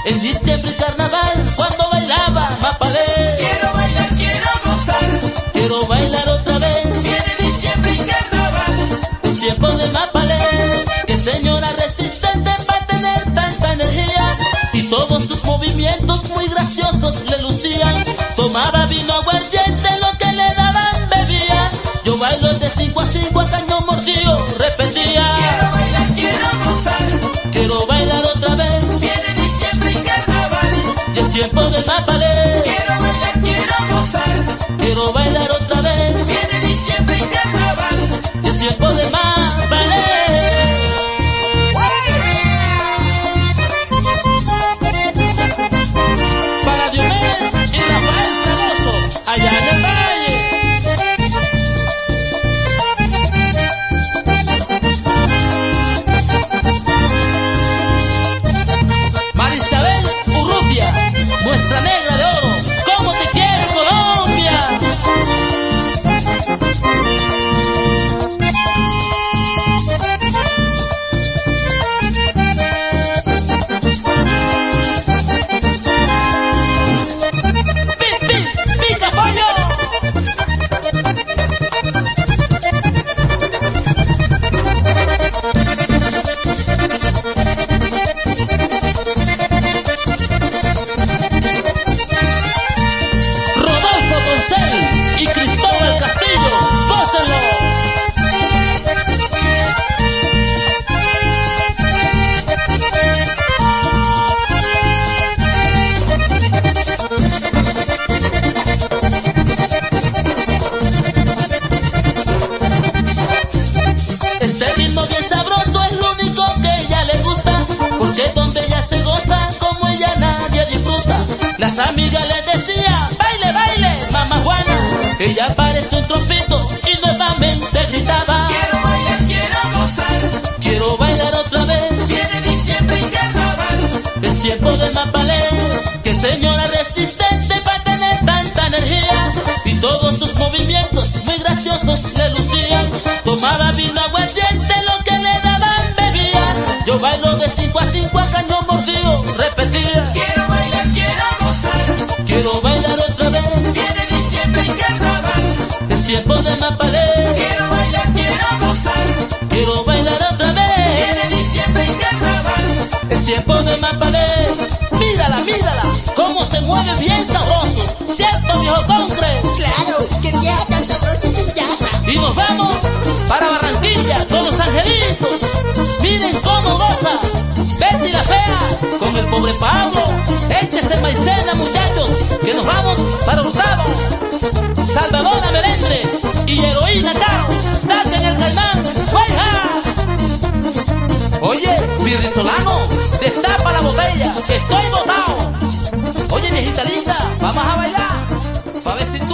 En diciembre y carnaval, cuando bailaba Mapalé. Quiero bailar, quiero gozar. Quiero bailar otra vez. Viene diciembre y carnaval. Un tiempo de Mapalé. Que señora resistente para tener tanta energía. Y todos sus movimientos muy graciosos le lucían. Tomaba vino aguardiente, lo que le daban bebía. Yo bailo de 5 a 5 a cañón mordido, repetía. Quiero bailar, quiero gozar. Quiero bailar otra vez. Viene diciembre y carnaval. Y el tiempo de Mapalé. Quiero bailar, quiero gozar. Quiero bailar otra vez. Viene diciembre y carnaval. Y el tiempo de Mapalé. Para Diomedes y Rafael Cardoso, allá en el valle. Marisabel Urrutia, nuestra negra de oro. ¿Cómo te quiere Colombia? ¡Pica pollo! Rodolfo Concel y Cristóbal Castillo, gócenlo. Este ritmo bien sabroso es lo único que a ella le gusta, porque donde ella se goza, como ella nadie disfruta. Las amigas le decían, baile, baile, mamá Juana. Ella parece un trompito y nuevamente gritaba. Quiero bailar, quiero gozar. Quiero bailar otra vez. Viene diciembre y carnaval. El tiempo de Mapalé. Que señora resistente para tener tanta energía. Y todos sus movimientos muy graciosos le lucían. Tomaba vino aguardiente, lo que le daban bebía. Yo bailo de 5 a 5 a cañón mordido, repetía. Quiero bailar, quiero gozar. Quiero bailar otra vez. Viene diciembre y carnaval. El tiempo de Mapalé. Quiero bailar, quiero gozar. Quiero bailar otra vez. Viene diciembre y carnaval. El tiempo de Mapalé. Mírala, mírala, cómo se mueve bien sabroso. ¿Cierto, viejo concre? Claro, que ya tan sabroso se llama. Y nos vamos para Barranquilla con los angelitos. Miren cómo goza Betty la fea con el pobre Pablo. Échese maicena, muchachos, que nos vamos para Hurtado. Salvadora Melendre y Heroína Caro, saquen el caimán. ¡Jueja! Oye, Virrisolano, destapa la botella, que estoy botado. Oye, viejita linda, vamos a bailar, pa' ver si